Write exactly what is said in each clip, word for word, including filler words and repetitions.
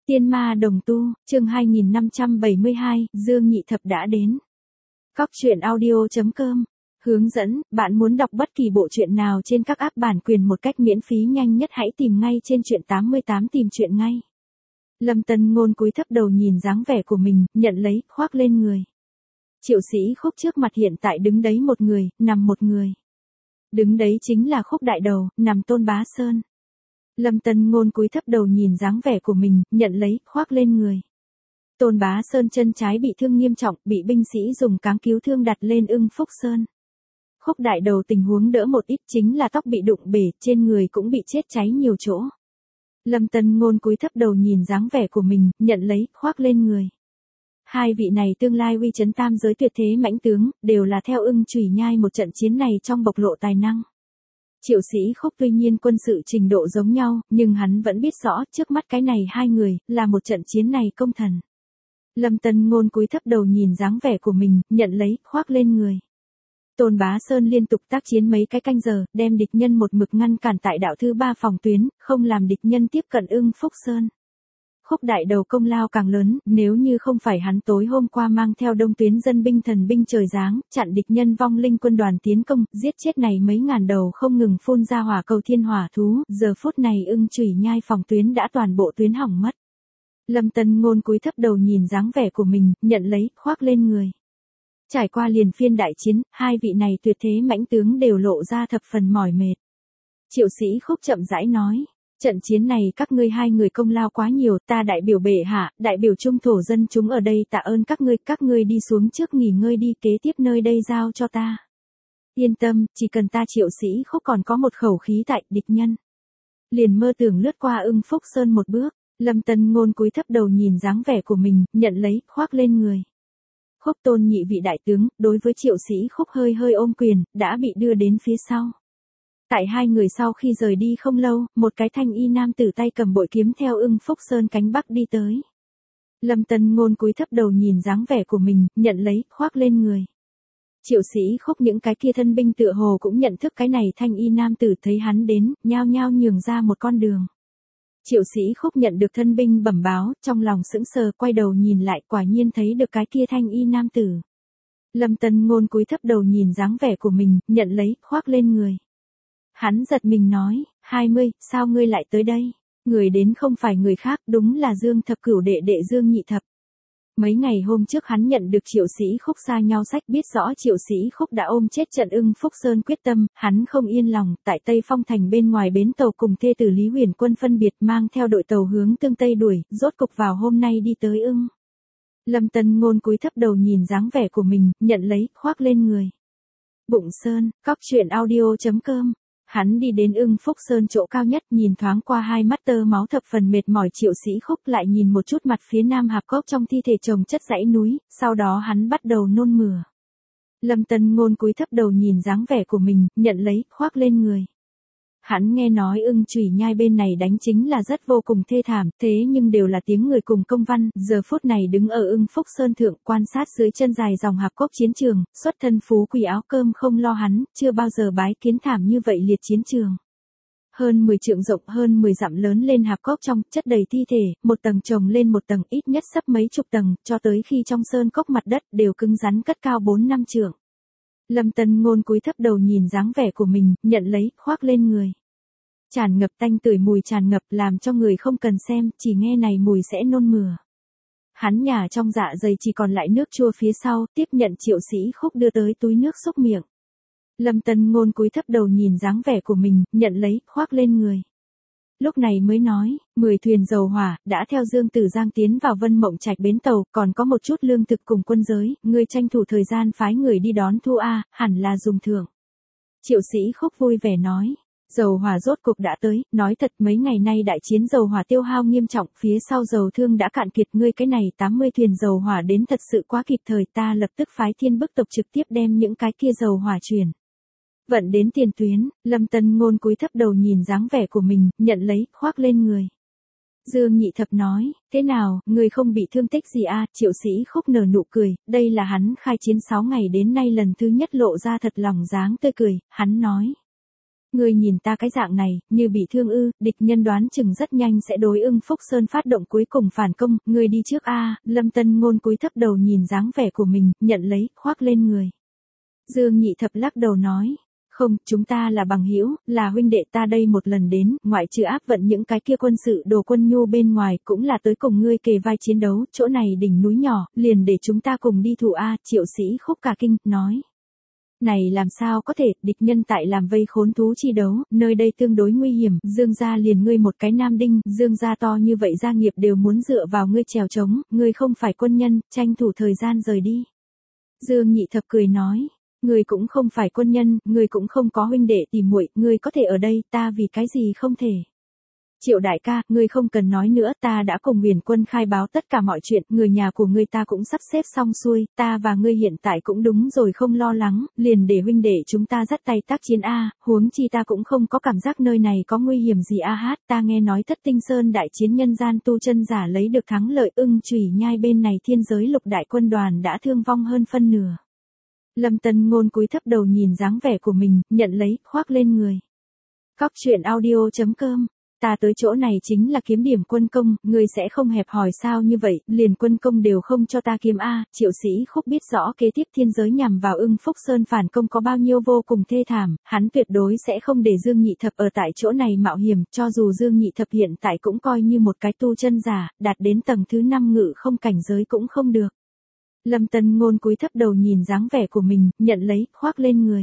Tiên ma đồng tu, chương hai nghìn năm trăm bảy mươi hai, Dương Nhị Thập đã đến. Cóc truyện audio chấm com. Hướng dẫn, bạn muốn đọc bất kỳ bộ truyện nào trên các app bản quyền một cách miễn phí nhanh nhất hãy tìm ngay trên truyện tám mươi tám tìm truyện ngay. Lâm Tân Ngôn cúi thấp đầu nhìn dáng vẻ của mình, nhận lấy, khoác lên người. Triệu Sĩ Khúc trước mặt hiện tại đứng đấy một người, nằm một người. Đứng đấy chính là Khúc đại đầu, nằm Tôn Bá Sơn. Lâm Tân Ngôn cúi thấp đầu nhìn dáng vẻ của mình, nhận lấy, khoác lên người. Tôn Bá Sơn chân trái bị thương nghiêm trọng, bị binh sĩ dùng cáng cứu thương đặt lên ưng Phúc Sơn. Khúc đại đầu tình huống đỡ một ít chính là tóc bị đụng bể, trên người cũng bị chết cháy nhiều chỗ. Lâm Tân Ngôn cúi thấp đầu nhìn dáng vẻ của mình, nhận lấy, khoác lên người. Hai vị này tương lai uy chấn tam giới tuyệt thế mãnh tướng, đều là theo ưng chùy nhai một trận chiến này trong bộc lộ tài năng. Triệu Sĩ Khúc tuy nhiên quân sự trình độ giống nhau, nhưng hắn vẫn biết rõ trước mắt cái này hai người, là một trận chiến này công thần. Lâm Tân Ngôn cúi thấp đầu nhìn dáng vẻ của mình, nhận lấy, khoác lên người. Tôn Bá Sơn liên tục tác chiến mấy cái canh giờ, đem địch nhân một mực ngăn cản tại đạo thứ ba phòng tuyến, không làm địch nhân tiếp cận ưng Phúc Sơn. Khúc đại đầu công lao càng lớn, nếu như không phải hắn tối hôm qua mang theo đông tuyến dân binh thần binh trời giáng, chặn địch nhân vong linh quân đoàn tiến công, giết chết này mấy ngàn đầu không ngừng phun ra hỏa cầu thiên hỏa thú, giờ phút này ưng chùy nhai phòng tuyến đã toàn bộ tuyến hỏng mất. Lâm Tân Ngôn cúi thấp đầu nhìn dáng vẻ của mình, nhận lấy, khoác lên người. Trải qua liền phiên đại chiến, hai vị này tuyệt thế mãnh tướng đều lộ ra thập phần mỏi mệt. Triệu Sĩ Khúc chậm rãi nói. Trận chiến này các ngươi hai người công lao quá nhiều, ta đại biểu bệ hạ, đại biểu trung thổ dân chúng ở đây tạ ơn các ngươi, các ngươi đi xuống trước nghỉ ngơi đi, kế tiếp nơi đây giao cho ta. Yên tâm, chỉ cần ta Triệu Sĩ Khúc còn có một khẩu khí tại địch nhân. Liền mơ tưởng lướt qua ưng Phúc Sơn một bước, Lâm Tân Ngôn cúi thấp đầu nhìn dáng vẻ của mình, nhận lấy, khoác lên người. Khúc Tôn nhị vị đại tướng, đối với Triệu Sĩ Khúc hơi hơi ôm quyền, đã bị đưa đến phía sau. Tại hai người sau khi rời đi không lâu, một cái thanh y nam tử tay cầm bội kiếm theo ưng Phúc Sơn cánh bắc đi tới. Lâm Tân Ngôn cúi thấp đầu nhìn dáng vẻ của mình, nhận lấy, khoác lên người. Triệu Sĩ Khúc những cái kia thân binh tựa hồ cũng nhận thức cái này thanh y nam tử thấy hắn đến, nhao nhao nhường ra một con đường. Triệu Sĩ Khúc nhận được thân binh bẩm báo, trong lòng sững sờ quay đầu nhìn lại quả nhiên thấy được cái kia thanh y nam tử. Lâm Tân Ngôn cúi thấp đầu nhìn dáng vẻ của mình, nhận lấy, khoác lên người. Hắn giật mình nói, hai mươi, sao ngươi lại tới đây? Người đến không phải người khác, đúng là Dương Thập Cửu đệ đệ Dương Nhị Thập. Mấy ngày hôm trước hắn nhận được Triệu Sĩ Khúc xa nhau sách biết rõ Triệu Sĩ Khúc đã ôm chết trận ưng Phúc Sơn quyết tâm, hắn không yên lòng, tại Tây Phong Thành bên ngoài bến tàu cùng thê tử Lý Huyền Quân phân biệt mang theo đội tàu hướng tương Tây đuổi, rốt cục vào hôm nay đi tới ưng. Lâm Tân Ngôn cúi thấp đầu nhìn dáng vẻ của mình, nhận lấy, khoác lên người. Bụng Sơn, cóc truyện audio chấm com. Hắn đi đến ưng Phúc Sơn chỗ cao nhất, nhìn thoáng qua hai mắt tơ máu thập phần mệt mỏi Triệu Sĩ Khúc, lại nhìn một chút mặt phía nam hạp cốc trong thi thể chồng chất dãy núi, sau đó hắn bắt đầu nôn mửa. Lâm Tân Ngôn cúi thấp đầu nhìn dáng vẻ của mình, nhận lấy, khoác lên người. Hắn nghe nói ưng chùy nhai bên này đánh chính là rất vô cùng thê thảm, thế nhưng đều là tiếng người cùng công văn, giờ phút này đứng ở ưng Phúc Sơn thượng quan sát dưới chân dài dòng hạp cốc chiến trường, xuất thân phú quý áo cơm không lo hắn, chưa bao giờ bái kiến thảm như vậy liệt chiến trường. Hơn mười trượng rộng hơn mười dặm lớn lên hạp cốc trong, chất đầy thi thể, một tầng chồng lên một tầng ít nhất sắp mấy chục tầng, cho tới khi trong sơn cốc mặt đất đều cứng rắn cất cao bốn năm trượng. Lâm Tân Ngôn cúi thấp đầu nhìn dáng vẻ của mình, nhận lấy, khoác lên người. Tràn ngập tanh tưởi mùi tràn ngập làm cho người không cần xem, chỉ nghe này mùi sẽ nôn mửa. Hắn nhả trong dạ dày chỉ còn lại nước chua phía sau, tiếp nhận Triệu Sĩ Khúc đưa tới túi nước xúc miệng. Lâm Tân Ngôn cúi thấp đầu nhìn dáng vẻ của mình, nhận lấy, khoác lên người. Lúc này mới nói, mười thuyền dầu hỏa, đã theo Dương Tử Giang tiến vào Vân Mộng Trạch bến tàu, còn có một chút lương thực cùng quân giới, ngươi tranh thủ thời gian phái người đi đón thu a, hẳn là dùng thưởng. Triệu Sĩ Khúc vui vẻ nói, dầu hỏa rốt cục đã tới, nói thật mấy ngày nay đại chiến dầu hỏa tiêu hao nghiêm trọng, phía sau dầu thương đã cạn kiệt, ngươi cái này tám mươi thuyền dầu hỏa đến thật sự quá kịp thời, ta lập tức phái Thiên Bức tộc trực tiếp đem những cái kia dầu hỏa chuyển vận đến tiền tuyến. Lâm Tân Ngôn cúi thấp đầu nhìn dáng vẻ của mình, nhận lấy, khoác lên người. Dương Nhị Thập nói, thế nào, người không bị thương tích gì à? Triệu Sĩ Khúc nở nụ cười, đây là hắn khai chiến sáu ngày đến nay lần thứ nhất lộ ra thật lòng dáng tươi cười, hắn nói. Ngươi nhìn ta cái dạng này, như bị thương ư, địch nhân đoán chừng rất nhanh sẽ đối ưng Phúc Sơn phát động cuối cùng phản công, ngươi đi trước a. Lâm Tân Ngôn cúi thấp đầu nhìn dáng vẻ của mình, nhận lấy, khoác lên người. Dương Nhị Thập lắc đầu nói, không, chúng ta là bằng hữu, là huynh đệ, ta đây một lần đến, ngoại trừ áp vận những cái kia quân sự đồ quân nhu bên ngoài, cũng là tới cùng ngươi kề vai chiến đấu, chỗ này đỉnh núi nhỏ, liền để chúng ta cùng đi thủ a. Triệu Sĩ Khúc cả kinh, nói. Này làm sao có thể, địch nhân tại làm vây khốn thú chi đấu, nơi đây tương đối nguy hiểm, Dương gia liền ngươi một cái nam đinh, Dương gia to như vậy gia nghiệp đều muốn dựa vào ngươi trèo trống, ngươi không phải quân nhân, tranh thủ thời gian rời đi. Dương Nhị Thập cười nói, ngươi cũng không phải quân nhân, ngươi cũng không có huynh đệ tỉ muội, ngươi có thể ở đây, ta vì cái gì không thể. Triệu đại ca, ngươi không cần nói nữa, ta đã cùng Huyền Quân khai báo tất cả mọi chuyện, người nhà của ngươi ta cũng sắp xếp xong xuôi, ta và ngươi hiện tại cũng đúng rồi không lo lắng, liền để huynh đệ chúng ta dắt tay tác chiến a, huống chi ta cũng không có cảm giác nơi này có nguy hiểm gì a hát, ta nghe nói Thất Tinh Sơn đại chiến nhân gian tu chân giả lấy được thắng lợi, Ưng Chủy Nhai bên này thiên giới lục đại quân đoàn đã thương vong hơn phân nửa. Lâm Tân Ngôn cúi thấp đầu nhìn dáng vẻ của mình, nhận lấy, khoác lên người. Cóc truyện audio chấm com. Ta tới chỗ này chính là kiếm điểm quân công, ngươi sẽ không hẹp hòi sao như vậy, liền quân công đều không cho ta kiếm a. Triệu Sĩ Khúc biết rõ kế tiếp thiên giới nhằm vào ưng Phúc Sơn phản công có bao nhiêu vô cùng thê thảm, hắn tuyệt đối sẽ không để Dương Nhị Thập ở tại chỗ này mạo hiểm, cho dù Dương Nhị Thập hiện tại cũng coi như một cái tu chân giả, đạt đến tầng thứ năm ngự không cảnh giới cũng không được. Lâm Tân Ngôn cúi thấp đầu nhìn dáng vẻ của mình, nhận lấy, khoác lên người.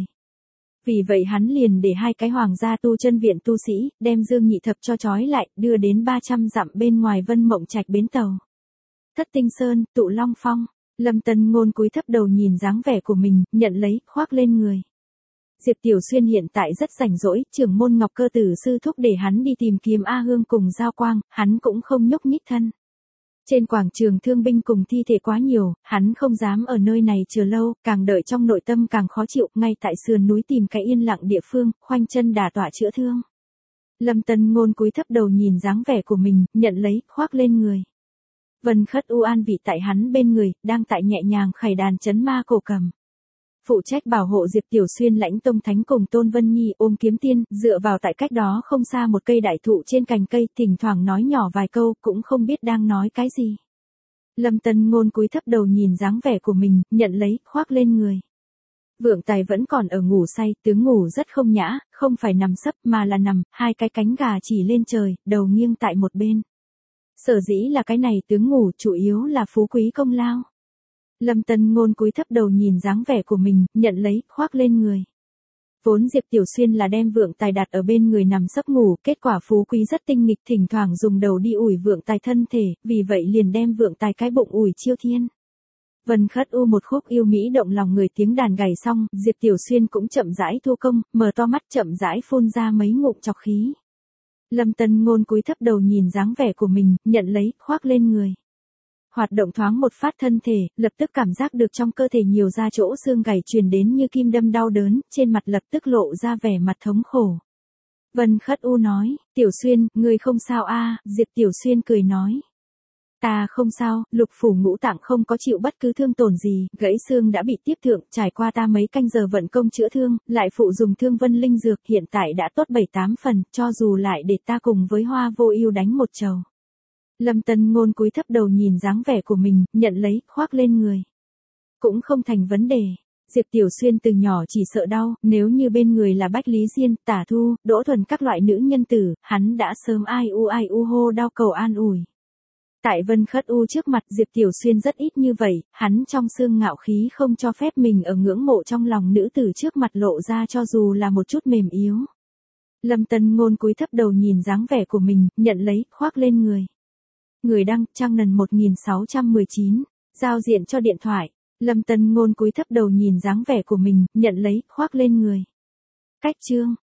Vì vậy hắn liền để hai cái hoàng gia tu chân viện tu sĩ, đem Dương Nhị Thập cho trói lại, đưa đến ba trăm dặm bên ngoài Vân Mộng Trạch bến tàu. Thất Tinh Sơn, Tụ Long Phong, Lâm Tân Ngôn cúi thấp đầu nhìn dáng vẻ của mình, nhận lấy, khoác lên người. Diệp Tiểu Xuyên hiện tại rất rảnh rỗi, trưởng môn Ngọc Cơ Tử sư thúc để hắn đi tìm kiếm A Hương cùng Giao Quang, hắn cũng không nhúc nhích thân. Trên quảng trường thương binh cùng thi thể quá nhiều, hắn không dám ở nơi này chờ lâu, càng đợi trong nội tâm càng khó chịu, ngay tại sườn núi tìm cái yên lặng địa phương, khoanh chân đả tọa chữa thương. Lâm Tân Ngôn cúi thấp đầu nhìn dáng vẻ của mình, nhận lấy, khoác lên người. Vân Khất U an vị tại hắn bên người, đang tại nhẹ nhàng khải đàn chấn ma cổ cầm. Phụ trách bảo hộ Diệp Tiểu Xuyên Lãnh Tông Thánh cùng Tôn Vân Nhi ôm kiếm tiên, dựa vào tại cách đó không xa một cây đại thụ trên cành cây, thỉnh thoảng nói nhỏ vài câu, cũng không biết đang nói cái gì. Lâm Tân Ngôn cúi thấp đầu nhìn dáng vẻ của mình, nhận lấy, khoác lên người. Vượng Tài vẫn còn ở ngủ say, tướng ngủ rất không nhã, không phải nằm sấp mà là nằm, hai cái cánh gà chỉ lên trời, đầu nghiêng tại một bên. Sở dĩ là cái này tướng ngủ chủ yếu là phú quý công lao. Lâm Tân Ngôn cúi thấp đầu nhìn dáng vẻ của mình, nhận lấy, khoác lên người. Vốn Diệp Tiểu Xuyên là đem Vượng Tài đặt ở bên người nằm sấp ngủ, kết quả phú quý rất tinh nghịch, thỉnh thoảng dùng đầu đi ủi Vượng Tài thân thể, vì vậy liền đem Vượng Tài cái bụng ủi chiêu thiên. Vân Khất U một khúc yêu mỹ động lòng người tiếng đàn gảy xong, Diệp Tiểu Xuyên cũng chậm rãi thu công, mở to mắt chậm rãi phun ra mấy ngụm chọc khí. Lâm Tân Ngôn cúi thấp đầu nhìn dáng vẻ của mình, nhận lấy, khoác lên người. Hoạt động thoáng một phát thân thể, lập tức cảm giác được trong cơ thể nhiều da chỗ xương gầy truyền đến như kim đâm đau đớn, trên mặt lập tức lộ ra vẻ mặt thống khổ. Vân Khất U nói, Tiểu Xuyên, ngươi không sao a? Diệp Tiểu Xuyên cười nói. Ta không sao, lục phủ ngũ tạng không có chịu bất cứ thương tổn gì, gãy xương đã bị tiếp thượng, trải qua ta mấy canh giờ vận công chữa thương, lại phụ dùng thương vân linh dược, hiện tại đã tốt bảy tám phần, cho dù lại để ta cùng với Hoa Vô Ưu đánh một trầu. Lâm Tân Ngôn cúi thấp đầu nhìn dáng vẻ của mình, nhận lấy, khoác lên người. Cũng không thành vấn đề. Diệp Tiểu Xuyên từ nhỏ chỉ sợ đau, nếu như bên người là Bách Lý Diên, Tả Thu, Đỗ Thuần các loại nữ nhân tử, hắn đã sớm ai u ai u hô đau cầu an ủi. Tại Vân Khất U trước mặt Diệp Tiểu Xuyên rất ít như vậy, hắn trong xương ngạo khí không cho phép mình ở ngưỡng mộ trong lòng nữ tử trước mặt lộ ra cho dù là một chút mềm yếu. Lâm Tân Ngôn cúi thấp đầu nhìn dáng vẻ của mình, nhận lấy, khoác lên người. Người đăng, Trang Nần một nghìn sáu trăm mười chín, giao diện cho điện thoại. Lâm Tân Ngôn cúi thấp đầu nhìn dáng vẻ của mình, nhận lấy, khoác lên người. Cách chương.